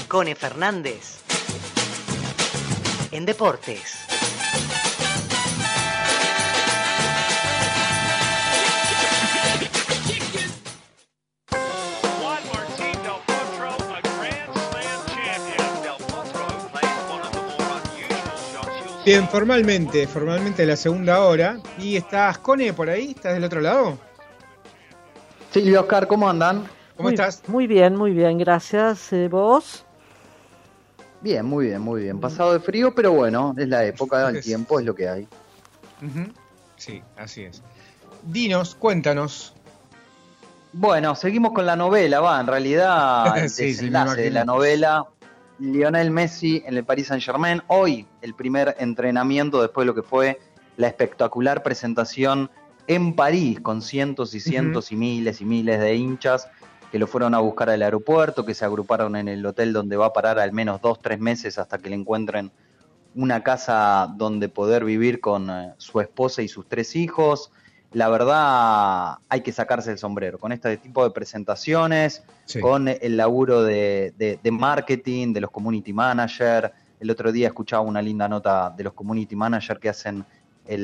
Cone Fernández en Deportes. Bien, formalmente la segunda hora. ¿Y estás, Cone, por ahí? ¿Estás del otro lado? Silvia, Oscar, ¿cómo andan? ¿Cómo estás? Muy bien, gracias. ¿Vos? Bien, muy bien. Pasado de frío, pero bueno, es la época, el tiempo es lo que hay. Sí, así es. Dinos, cuéntanos. Bueno, seguimos con la novela, en realidad el desenlace de la novela. Lionel Messi en el Paris Saint-Germain. Hoy el primer entrenamiento después de lo que fue la espectacular presentación en París con cientos y cientos y miles de hinchas que lo fueron a buscar al aeropuerto, que se agruparon en el hotel donde va a parar al menos 2-3 meses hasta que le encuentren una casa donde poder vivir con su esposa y sus 3 hijos. La verdad, hay que sacarse el sombrero con este tipo de presentaciones, sí, con el laburo de marketing, de los community managers. El otro día escuchaba una linda nota de los community managers que hacen el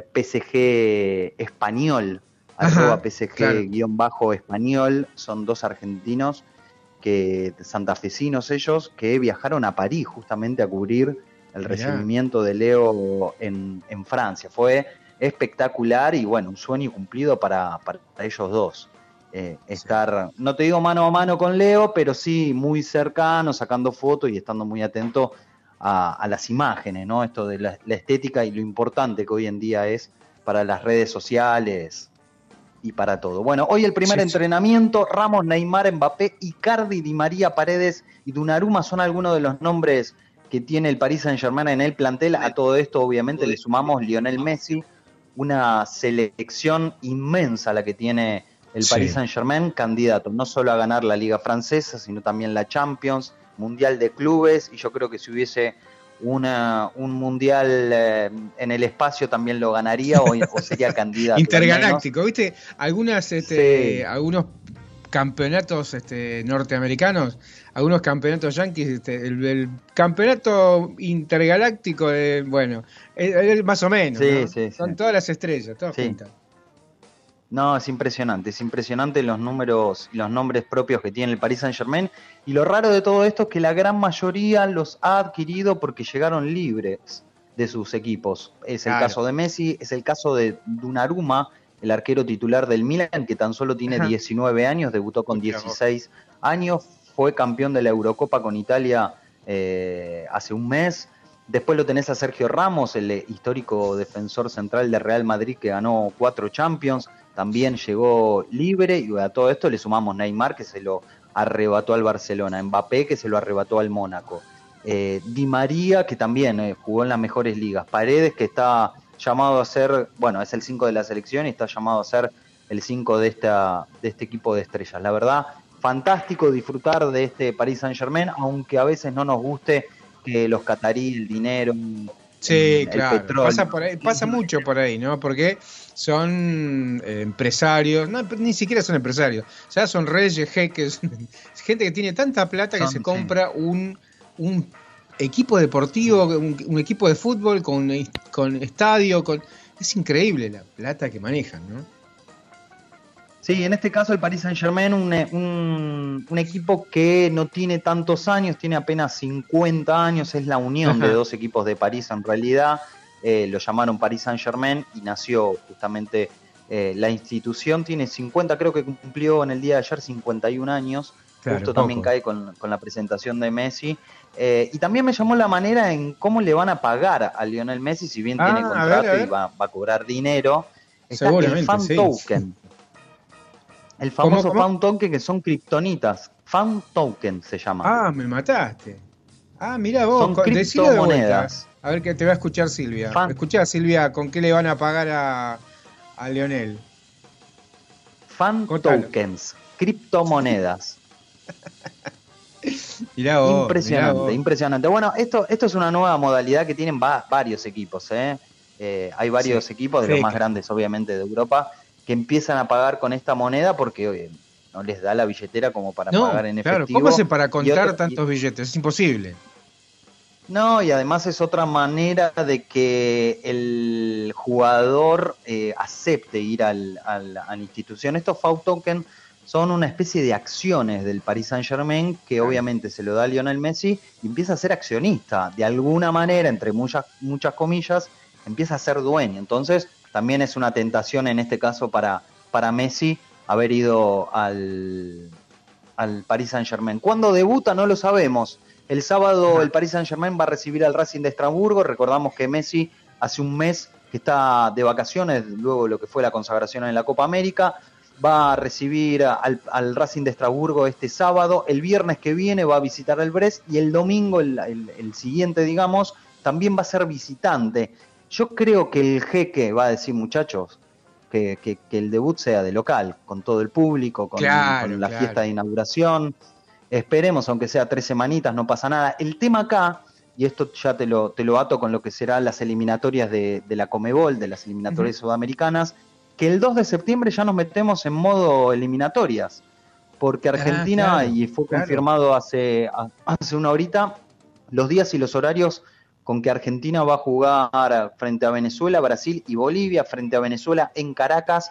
PSG español, arroba PSG-español, son 2 argentinos, santafesinos ellos, que viajaron a París justamente a cubrir el recibimiento de Leo en Francia. Fue espectacular y bueno, un sueño cumplido para ellos dos. Estar, no te digo mano a mano con Leo, pero sí muy cercano, sacando fotos y estando muy atento a las imágenes, ¿no? Esto de la estética y lo importante que hoy en día es para las redes sociales y para todo. Bueno, hoy el primer entrenamiento, Ramos, Neymar, Mbappé, Icardi, Di María, Paredes y Donnarumma son algunos de los nombres que tiene el Paris Saint-Germain en el plantel. A todo esto obviamente le sumamos Lionel Messi, una selección inmensa la que tiene el Paris Saint-Germain, candidato no solo a ganar la Liga Francesa, sino también la Champions, Mundial de Clubes, y yo creo que si hubiese un Mundial en el espacio también lo ganaría o sería candidato. Intergaláctico, ¿viste? Algunos campeonatos norteamericanos, algunos campeonatos yanquis, el campeonato intergaláctico, bueno, más o menos, ¿no? Son todas las estrellas, todas juntas. No, es impresionante los números y los nombres propios que tiene el Paris Saint-Germain, y lo raro de todo esto es que la gran mayoría los ha adquirido porque llegaron libres de sus equipos. Es el caso de Messi, es el caso de Donnarumma, el arquero titular del Milan, que tan solo tiene 19 años, debutó con 16 años, fue campeón de la Eurocopa con Italia hace un mes. Después lo tenés a Sergio Ramos, el histórico defensor central de Real Madrid que ganó 4 Champions, también llegó libre, y a todo esto le sumamos Neymar, que se lo arrebató al Barcelona, Mbappé, que se lo arrebató al Mónaco, Di María, que también jugó en las mejores ligas, Paredes, que está llamado a ser, bueno, es el 5 de la selección y está llamado a ser el 5 de este equipo de estrellas. La verdad, fantástico disfrutar de este Paris Saint-Germain, aunque a veces no nos guste que los cataríes, el dinero, el petróleo. Pasa mucho por ahí, ¿no? Porque son empresarios, no, ni siquiera son empresarios, o sea, son reyes, jeques, gente que tiene tanta plata que se compra un equipo deportivo, un equipo de fútbol con estadio, es increíble la plata que manejan, ¿no? Sí, en este caso el Paris Saint-Germain, un equipo que no tiene tantos años, tiene apenas 50 años, es la unión de 2 equipos de París en realidad, lo llamaron Paris Saint-Germain y nació justamente la institución, tiene 50, creo que cumplió en el día de ayer 51 años, justo también cae con la presentación de Messi, y también me llamó la manera en cómo le van a pagar a Lionel Messi, si bien tiene contrato a ver. Y va a cobrar dinero, está el fan token. El famoso fan token, que son kriptonitas. Fan token se llama. Ah, me mataste. Ah, mirá vos. Son criptomonedas. A ver, que te va a escuchar Silvia. Escuchá, Silvia, ¿con qué le van a pagar a Lionel? Fan tokens. Criptomonedas. Mirá vos, impresionante. Bueno, esto es una nueva modalidad que tienen varios equipos. Hay varios equipos, de los más grandes, obviamente, de Europa, que empiezan a pagar con esta moneda porque no les da la billetera como para No, pagar en claro, efectivo. ¿cómo hace para contar tantos billetes? Es imposible. No, y además es otra manera de que el jugador acepte ir a la institución. Estos FAU Token son una especie de acciones del Paris Saint-Germain que obviamente se lo da a Lionel Messi y empieza a ser accionista. De alguna manera, entre muchas comillas, empieza a ser dueño. Entonces, también es una tentación en este caso para Messi haber ido al Paris Saint-Germain. ¿Cuándo debuta? No lo sabemos. El sábado el Paris Saint-Germain va a recibir al Racing de Estrasburgo. Recordamos que Messi hace un mes que está de vacaciones, luego de lo que fue la consagración en la Copa América. Va a recibir al Racing de Estrasburgo este sábado. El viernes que viene va a visitar al Brest y el domingo, el siguiente, digamos, también va a ser visitante. Yo creo que el jeque va a decir, muchachos, que el debut sea de local, con todo el público, con la fiesta de inauguración. Esperemos, aunque sea 3 semanitas, no pasa nada. El tema acá, y esto ya te lo ato con lo que serán las eliminatorias de la Conmebol, de las eliminatorias sudamericanas, que el 2 de septiembre ya nos metemos en modo eliminatorias, porque Argentina, y fue confirmado hace una horita, los días y los horarios con que Argentina va a jugar frente a Venezuela, Brasil y Bolivia, frente a Venezuela en Caracas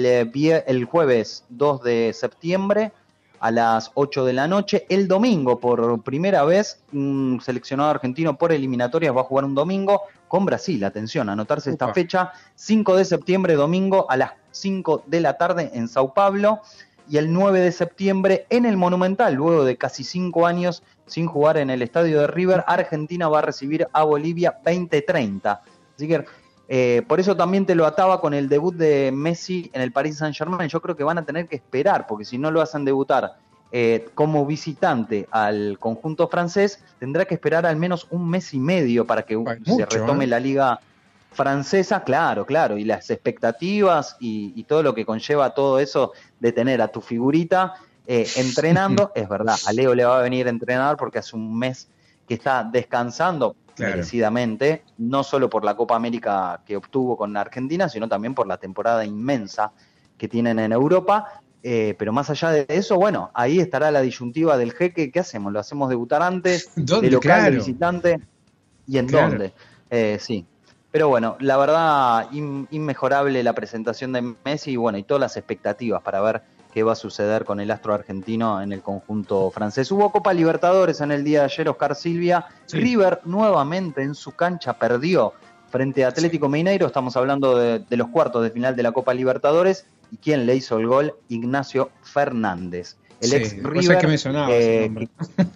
el jueves 2 de septiembre, a las 8 de la noche. El domingo, por primera vez, un seleccionado argentino por eliminatorias va a jugar un domingo con Brasil. Atención, anotarse esta fecha, 5 de septiembre, domingo, a las 5 de la tarde en Sao Paulo. Y el 9 de septiembre en el Monumental, luego de casi 5 años sin jugar en el estadio de River, Argentina va a recibir a Bolivia 20:30. Así que por eso también te lo ataba con el debut de Messi en el Paris Saint-Germain. Yo creo que van a tener que esperar, porque si no lo hacen debutar como visitante al conjunto francés, tendrá que esperar al menos un mes y medio para que se retome la liga francesa. Claro, y las expectativas y todo lo que conlleva todo eso de tener a tu figurita entrenando. Es verdad, a Leo le va a venir a entrenar porque hace un mes que está descansando, merecidamente, no solo por la Copa América que obtuvo con Argentina, sino también por la temporada inmensa que tienen en Europa. Pero más allá de eso, bueno, ahí estará la disyuntiva del jeque. ¿Qué hacemos? ¿Lo hacemos debutar antes? ¿De local, de visitante? ¿Y en dónde? Sí. Pero bueno, la verdad, inmejorable la presentación de Messi y bueno, y todas las expectativas para ver qué va a suceder con el astro argentino en el conjunto francés. Hubo Copa Libertadores en el día de ayer, Oscar Silvia. Sí. River nuevamente en su cancha perdió frente a Atlético Mineiro. Estamos hablando de los cuartos de final de la Copa Libertadores. ¿Y quién le hizo el gol? Ignacio Fernández. El ex River. Que me sonaba ese nombre.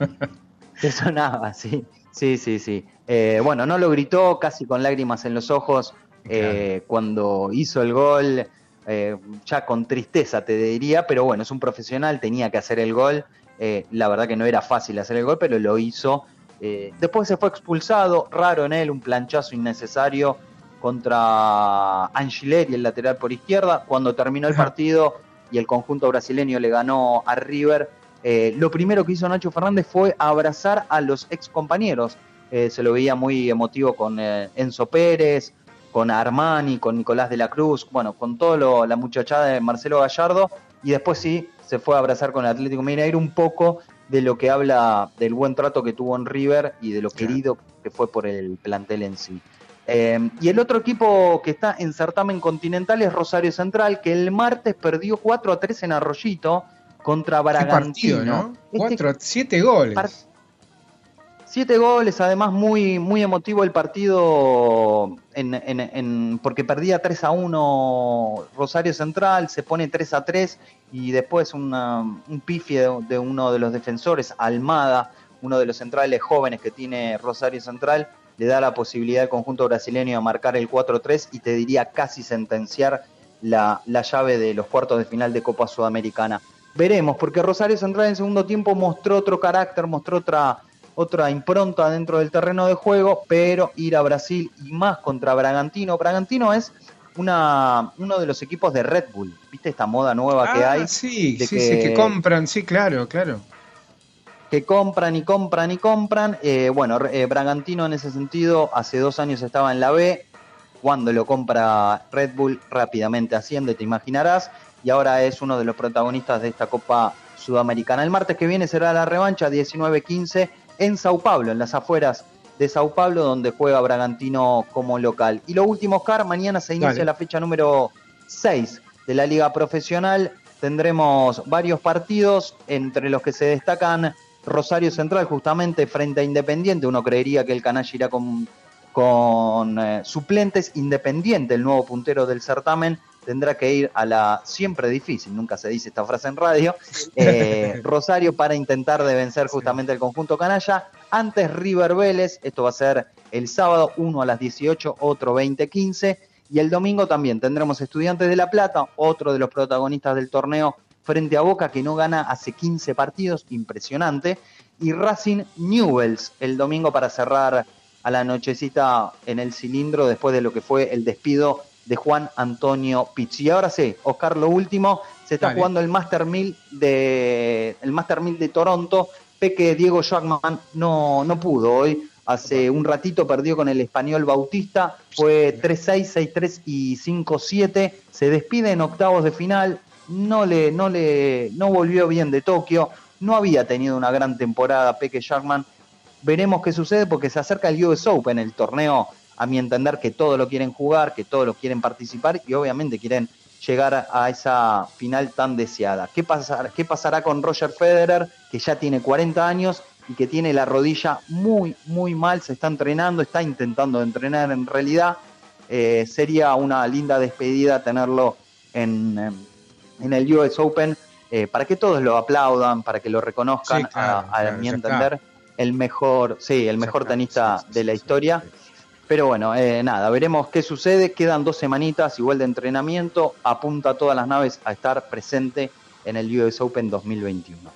Te sonaba, sí. Sí. Bueno, no lo gritó, casi con lágrimas en los ojos, cuando hizo el gol. Ya con tristeza te diría, pero bueno, es un profesional, tenía que hacer el gol. La verdad que no era fácil hacer el gol, pero lo hizo. Después se fue expulsado, raro en él, un planchazo innecesario contra Angileri, el lateral por izquierda. Cuando terminó el partido y el conjunto brasileño le ganó a River, lo primero que hizo Nacho Fernández fue abrazar a los ex compañeros. Se lo veía muy emotivo con Enzo Pérez, con Armani, con Nicolás de la Cruz, bueno, con toda la muchachada de Marcelo Gallardo, y después sí se fue a abrazar con el Atlético Mineiro, un poco de lo que habla del buen trato que tuvo en River y de lo querido que fue por el plantel en sí. Y el otro equipo que está en certamen continental es Rosario Central, que el martes perdió 4-3 en Arroyito contra Bragantino. Partido, ¿no? 7 goles. 7 goles, además muy, muy emotivo el partido porque perdía 3-1 Rosario Central, se pone 3-3 y después un pifie de uno de los defensores, Almada, uno de los centrales jóvenes que tiene Rosario Central, le da la posibilidad al conjunto brasileño de marcar el 4-3 y te diría casi sentenciar la llave de los cuartos de final de Copa Sudamericana. Veremos, porque Rosario Central en segundo tiempo mostró otro carácter, mostró otra impronta dentro del terreno de juego, pero ir a Brasil y más contra Bragantino. Bragantino es uno de los equipos de Red Bull, ¿viste esta moda nueva que hay? Sí, que compran, sí, claro. Que compran y compran. Bragantino en ese sentido hace 2 años estaba en la B. Cuando lo compra Red Bull rápidamente asciende, te imaginarás. y ahora es uno de los protagonistas de esta Copa Sudamericana. El martes que viene será la revancha, 19-15, en Sao Paulo, en las afueras de Sao Paulo, donde juega Bragantino como local. Y lo último, Oscar, mañana se inicia la fecha número 6 de la Liga Profesional. Tendremos varios partidos, entre los que se destacan Rosario Central, justamente frente a Independiente. Uno creería que el canalla irá con suplentes. Independiente, el nuevo puntero del certamen, tendrá que ir a la siempre difícil, nunca se dice esta frase en radio, Rosario, para intentar de vencer justamente el conjunto canalla. Antes River Vélez, esto va a ser el sábado, uno a las 18, otro 20-15, y el domingo también tendremos Estudiantes de La Plata, otro de los protagonistas del torneo, frente a Boca, que no gana hace 15 partidos, impresionante, y Racing Newell's el domingo para cerrar a la nochecita en el cilindro después de lo que fue el despido de Juan Antonio Pizzi. Y ahora sí, Oscar, lo último, se está jugando el Master 1000 de Toronto. Peque Diego Schwartzman no pudo hoy. Hace un ratito perdió con el Español Bautista, fue 3-6, 6-3 y 5-7. Se despide en octavos de final, no volvió bien de Tokio, no había tenido una gran temporada Peque Schwartzman. Veremos qué sucede porque se acerca el US Open, el torneo, a mi entender, que todos lo quieren jugar, que todos lo quieren participar y obviamente quieren llegar a esa final tan deseada. ¿Qué pasará con Roger Federer, que ya tiene 40 años y que tiene la rodilla muy, muy mal? Se está entrenando, está intentando entrenar en realidad. Sería una linda despedida tenerlo en el US Open, para que todos lo aplaudan, para que lo reconozcan, sí, claro, a mi entender, el mejor tenista de la historia. Pero bueno, nada, veremos qué sucede. Quedan 2 semanitas igual de entrenamiento. Apunta a todas las naves a estar presente en el US Open 2021.